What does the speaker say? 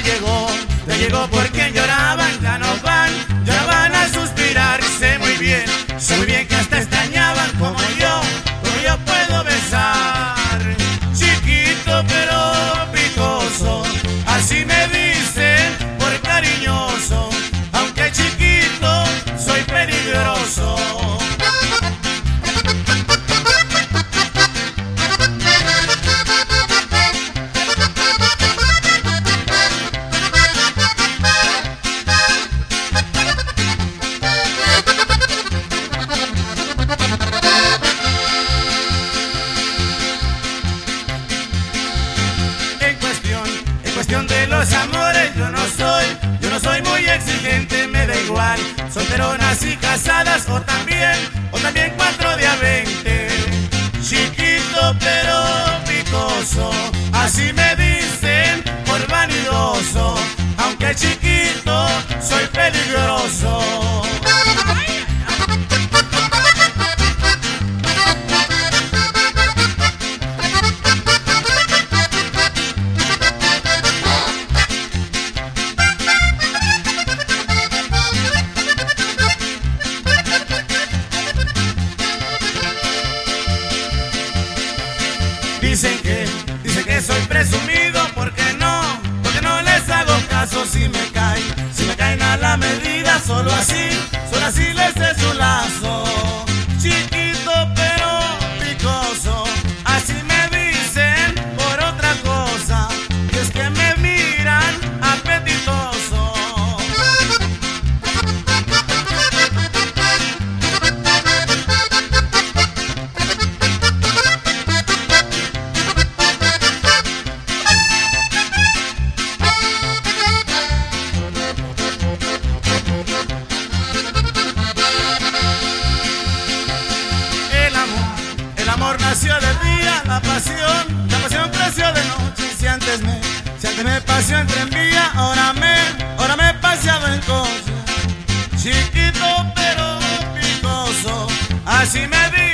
ya llegó porque lloraban, ya no van a suspirar. Sé muy bien que hasta extrañaban como yo puedo besar. Chiquito pero picoso, así me dicen por cariñoso, aunque chiquito soy peligroso. De los amores yo no soy muy exigente, me da igual, solteronas y casadas o también 4 de a 20. Chiquito pero picoso, así me dicen por vanidoso, aunque chiquito soy peligroso. Dicen que soy presumido porque no les hago caso. Si me caen a la medida, solo así les echo un lazo. Chiquito pero picoso, así me dicen por otra cosa, y es que me miran apetitoso. El amor nació de día, la pasión creció de noche. Si antes me paseó en tranvía, ahora me he paseado en coche. Chiquito pero picoso, así me dice.